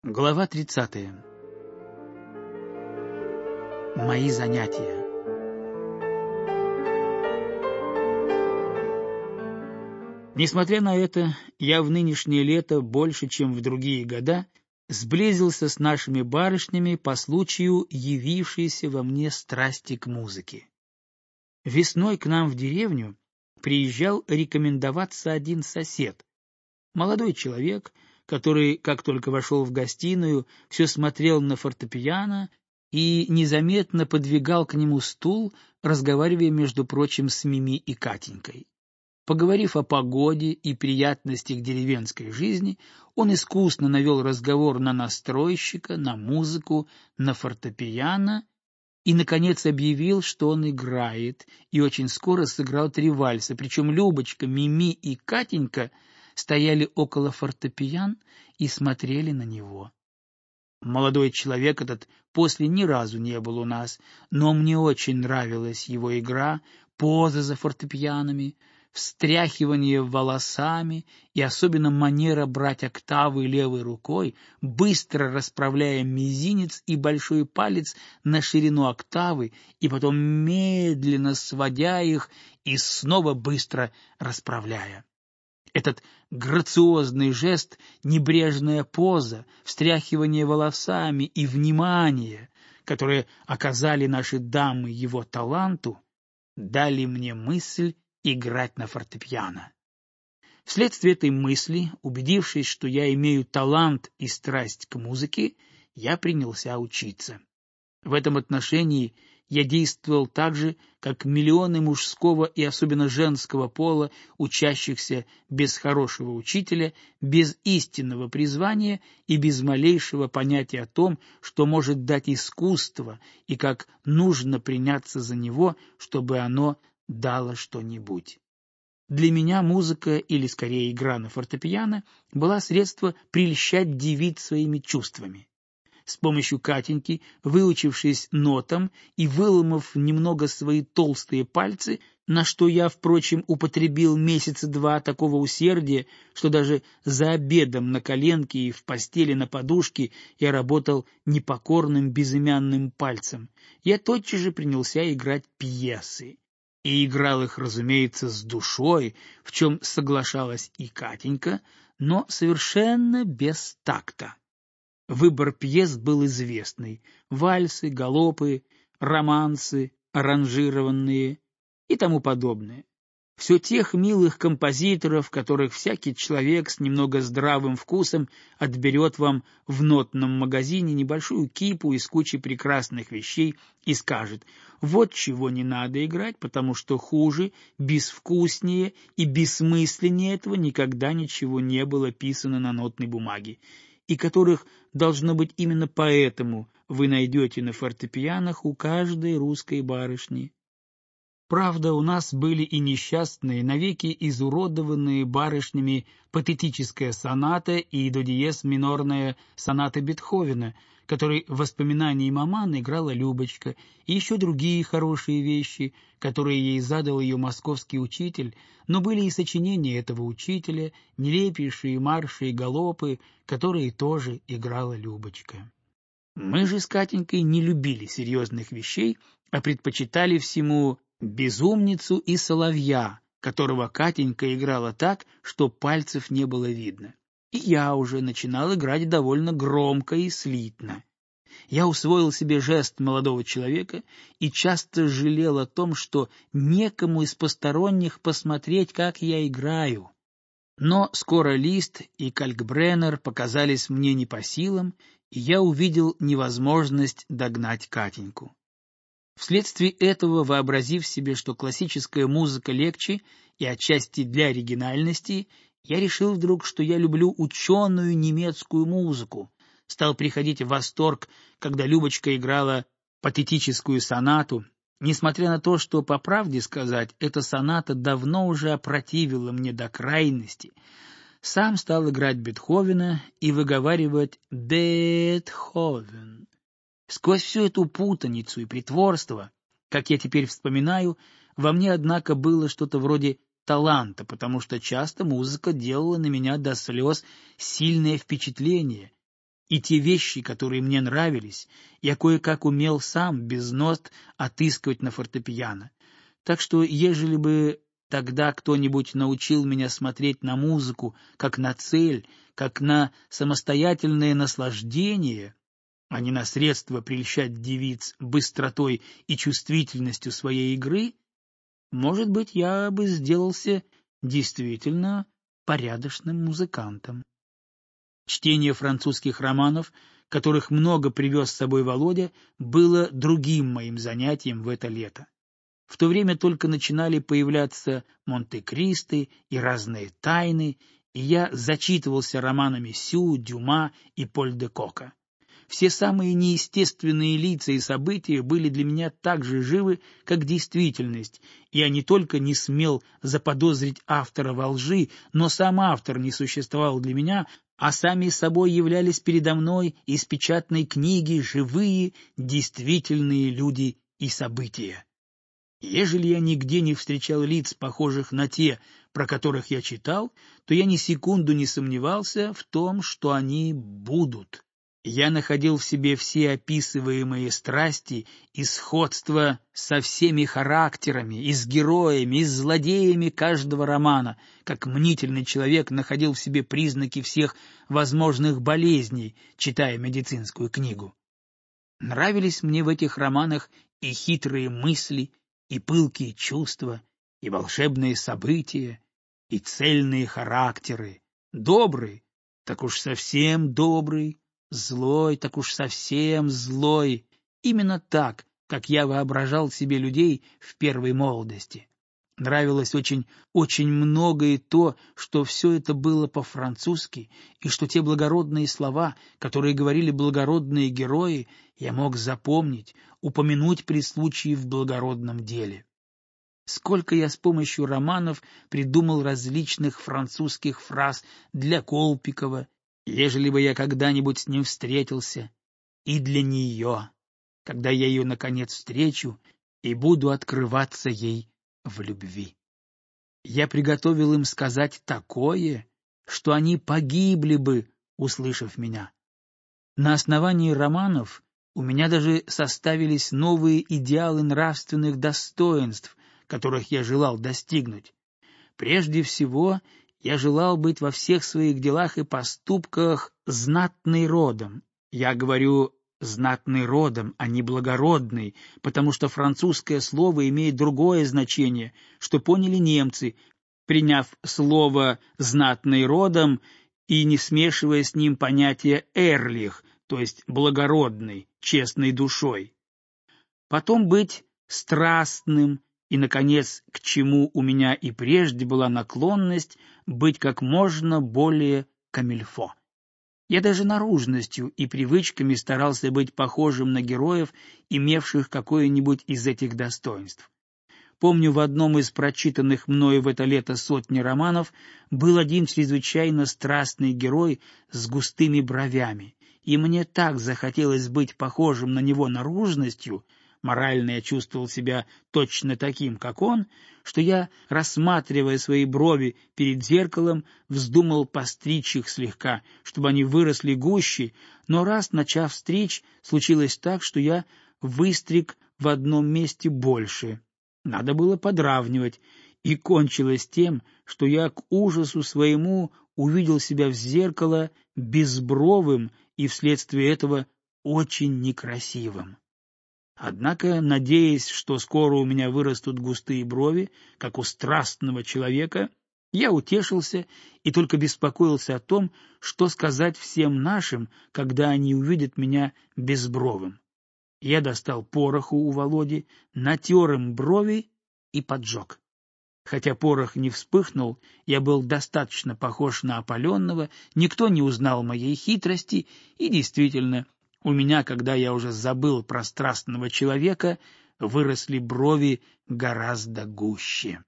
Глава 30. Мои занятия. Несмотря на это, я в нынешнее лето больше, чем в другие года, сблизился с нашими барышнями по случаю явившейся во мне страсти к музыке. Весной к нам в деревню приезжал рекомендоваться один сосед, молодой человек, который, как только вошел в гостиную, все смотрел на фортепиано и незаметно подвигал к нему стул, разговаривая, между прочим, с Мими и Катенькой. Поговорив о погоде и приятностях деревенской жизни, он искусно навел разговор на настройщика, на музыку, на фортепиано и, наконец, объявил, что он играет, и очень скоро сыграл 3 вальса, причем Любочка, Мими и Катенька стояли около фортепиано и смотрели на него. Молодой человек этот после ни разу не был у нас, но мне очень нравилась его игра, поза за фортепианами, встряхивание волосами и особенно манера брать октавы левой рукой, быстро расправляя мизинец и большой палец на ширину октавы и потом медленно сводя их и снова быстро расправляя. Этот грациозный жест, небрежная поза, встряхивание волосами и внимание, которые оказали наши дамы его таланту, дали мне мысль играть на фортепиано. Вследствие этой мысли, убедившись, что я имею талант и страсть к музыке, я принялся учиться. В этом отношении я действовал так же, как миллионы мужского и особенно женского пола, учащихся без хорошего учителя, без истинного призвания и без малейшего понятия о том, что может дать искусство и как нужно приняться за него, чтобы оно дало что-нибудь. Для меня музыка, или скорее игра на фортепиано, была средство прельщать девиц своими чувствами. С помощью Катеньки, выучившись нотам и выломав немного свои толстые пальцы, на что я, впрочем, употребил месяца 2 такого усердия, что даже за обедом на коленке и в постели на подушке я работал непокорным безымянным пальцем, я тотчас же принялся играть пьесы. И играл их, разумеется, с душой, в чем соглашалась и Катенька, но совершенно без такта. Выбор пьес был известный — вальсы, галопы, романсы, аранжированные и тому подобное. Все тех милых композиторов, которых всякий человек с немного здравым вкусом отберет вам в нотном магазине небольшую кипу из кучи прекрасных вещей и скажет: вот чего не надо играть, потому что хуже, безвкуснее и бессмысленнее этого никогда ничего не было писано на нотной бумаге, и которых, должно быть, именно поэтому вы найдете на фортепианах у каждой русской барышни. Правда, у нас были и несчастные, навеки изуродованные барышнями патетическая соната и до диез минорная соната Бетховена, которой в воспоминании маман играла Любочка, и еще другие хорошие вещи, которые ей задал ее московский учитель, но были и сочинения этого учителя, нелепейшие марши и галопы, которые тоже играла Любочка. Мы же с Катенькой не любили серьезных вещей, а предпочитали всему безумницу и соловья, которого Катенька играла так, что пальцев не было видно. И я уже начинал играть довольно громко и слитно. Я усвоил себе жест молодого человека и часто жалел о том, что некому из посторонних посмотреть, как я играю. Но скоро Лист и Калькбреннер показались мне не по силам, и я увидел невозможность догнать Катеньку. Вследствие этого, вообразив себе, что классическая музыка легче и отчасти для оригинальности, я решил вдруг, что я люблю ученую немецкую музыку, стал приходить в восторг, когда Любочка играла патетическую сонату, несмотря на то, что, по правде сказать, эта соната давно уже опротивила мне до крайности. Сам стал играть Бетховена и выговаривать «Бетховен». Сквозь всю эту путаницу и притворство, как я теперь вспоминаю, во мне, однако, было что-то вроде таланта, потому что часто музыка делала на меня до слез сильное впечатление, и те вещи, которые мне нравились, я кое-как умел сам, без нот, отыскивать на фортепиано. Так что, ежели бы тогда кто-нибудь научил меня смотреть на музыку как на цель, как на самостоятельное наслаждение, а не на средство прельщать девиц быстротой и чувствительностью своей игры, может быть, я бы сделался действительно порядочным музыкантом. Чтение французских романов, которых много привез с собой Володя, было другим моим занятием в это лето. В то время только начинали появляться Монте-Кристо и разные тайны, и я зачитывался романами Сю, Дюма и Поль де Кока. Все самые неестественные лица и события были для меня так же живы, как действительность, и я не только не смел заподозрить автора во лжи, но сам автор не существовал для меня, а сами собой являлись передо мной из печатной книги живые, действительные люди и события. Ежели я нигде не встречал лиц, похожих на те, про которых я читал, то я ни секунду не сомневался в том, что они будут. Я находил в себе все описываемые страсти и сходство со всеми характерами, и с героями, и с злодеями каждого романа, как мнительный человек находил в себе признаки всех возможных болезней, читая медицинскую книгу. Нравились мне в этих романах и хитрые мысли, и пылкие чувства, и волшебные события, и цельные характеры, добрый, так уж совсем добрый, злой, так уж совсем злой, именно так, как я воображал себе людей в первой молодости. Нравилось очень многое то, что все это было по-французски, и что те благородные слова, которые говорили благородные герои, я мог запомнить, упомянуть при случае в благородном деле. Сколько я с помощью романов придумал различных французских фраз для Колпикова, ежели бы я когда-нибудь с ним встретился, и для нее, когда я ее наконец встречу и буду открываться ей в любви. Я приготовил им сказать такое, что они погибли бы, услышав меня. На основании романов у меня даже составились новые идеалы нравственных достоинств, которых я желал достигнуть. Прежде всего, я желал быть во всех своих делах и поступках знатный родом. Я говорю знатный родом, а не благородный, потому что французское слово имеет другое значение, что поняли немцы, приняв слово «знатный родом» и не смешивая с ним понятие «эрлих», то есть благородный, честной душой. Потом быть страстным, и, наконец, к чему у меня и прежде была наклонность, быть как можно более камильфо. Я даже наружностью и привычками старался быть похожим на героев, имевших какое-нибудь из этих достоинств. Помню, в одном из прочитанных мною в это лето сотни романов был один чрезвычайно страстный герой с густыми бровями, и мне так захотелось быть похожим на него наружностью, морально я чувствовал себя точно таким, как он, что я, рассматривая свои брови перед зеркалом, вздумал постричь их слегка, чтобы они выросли гуще, но раз, начав стричь, случилось так, что я выстриг в одном месте больше. Надо было подравнивать, и кончилось тем, что я к ужасу своему увидел себя в зеркало безбровым и вследствие этого очень некрасивым. Однако, надеясь, что скоро у меня вырастут густые брови, как у страстного человека, я утешился и только беспокоился о том, что сказать всем нашим, когда они увидят меня безбровым. Я достал пороху у Володи, натер им брови и поджег. Хотя порох не вспыхнул, я был достаточно похож на опаленного, никто не узнал моей хитрости, и действительно, у меня, когда я уже забыл про страстного человека, выросли брови гораздо гуще.